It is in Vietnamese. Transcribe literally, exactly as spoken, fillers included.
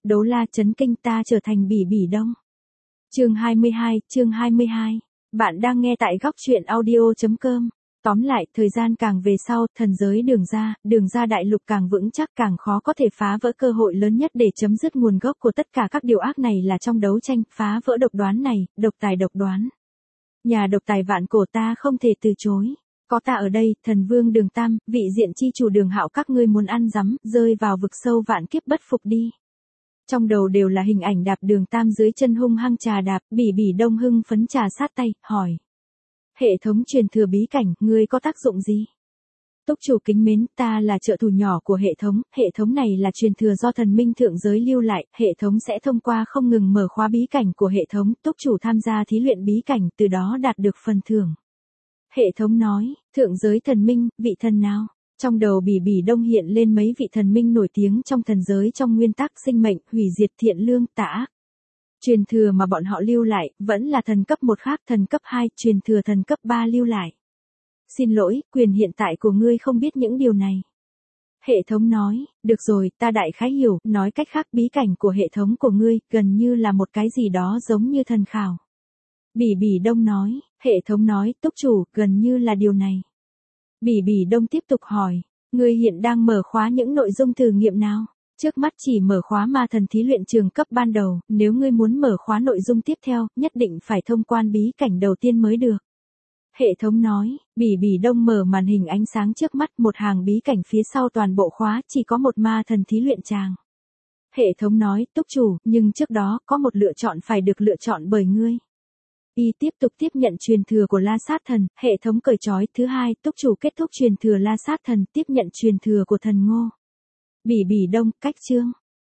Đấu la chấn kinh ta trở thành Bỉ Bỉ Đông. Chương hai mươi hai, chương hai mươi hai. Bạn đang nghe tại góc truyện audio chấm com. Tóm lại, thời gian càng về sau, thần giới đường ra, đường ra đại lục càng vững chắc càng khó có thể phá vỡ. Cơ hội lớn nhất để chấm dứt nguồn gốc của tất cả các điều ác này là trong đấu tranh, phá vỡ độc đoán này, độc tài độc đoán. Nhà độc tài vạn cổ ta không thể từ chối. Có ta ở đây, thần vương Đường Tam, vị diện chi chủ Đường Hạo, các ngươi muốn ăn rắm, rơi vào vực sâu vạn kiếp bất phục đi. Trong đầu đều là hình ảnh đạp Đường Tam dưới chân hung hăng trà đạp, Bỉ Bỉ Đông hưng phấn trà sát tay, hỏi. Hệ thống truyền thừa bí cảnh, ngươi có tác dụng gì? Túc chủ kính mến, ta là trợ thủ nhỏ của hệ thống, hệ thống này là truyền thừa do thần minh thượng giới lưu lại, hệ thống sẽ thông qua không ngừng mở khóa bí cảnh của hệ thống, túc chủ tham gia thí luyện bí cảnh, từ đó đạt được phần thưởng. Hệ thống nói, thượng giới thần minh, vị thần nào? Trong đầu Bỉ Bỉ Đông hiện lên mấy vị thần minh nổi tiếng trong thần giới trong nguyên tắc sinh mệnh, hủy diệt, thiện lương, tà ác. Truyền thừa mà bọn họ lưu lại, vẫn là thần cấp một khác, thần cấp hai, truyền thừa thần cấp ba lưu lại. Xin lỗi, quyền hiện tại của ngươi không biết những điều này. Hệ thống nói, được rồi, ta đại khái hiểu, nói cách khác bí cảnh của hệ thống của ngươi, gần như là một cái gì đó giống như thần khảo. Bỉ Bỉ Đông nói, hệ thống nói, túc chủ, gần như là điều này. Bỉ Bỉ Đông tiếp tục hỏi, ngươi hiện đang mở khóa những nội dung thử nghiệm nào? Trước mắt chỉ mở khóa ma thần thí luyện trường cấp ban đầu, nếu ngươi muốn mở khóa nội dung tiếp theo, nhất định phải thông quan bí cảnh đầu tiên mới được. Hệ thống nói, Bỉ Bỉ Đông mở màn hình ánh sáng trước mắt, một hàng bí cảnh phía sau toàn bộ khóa, chỉ có một ma thần thí luyện tràng. Hệ thống nói, túc chủ, nhưng trước đó, có một lựa chọn phải được lựa chọn bởi ngươi. Y tiếp tục tiếp nhận truyền thừa của La Sát Thần, hệ thống cởi trói. Thứ hai, túc chủ kết thúc truyền thừa La Sát Thần, tiếp nhận truyền thừa của thần Ngô. Bỉ Bỉ Đông, cách chương.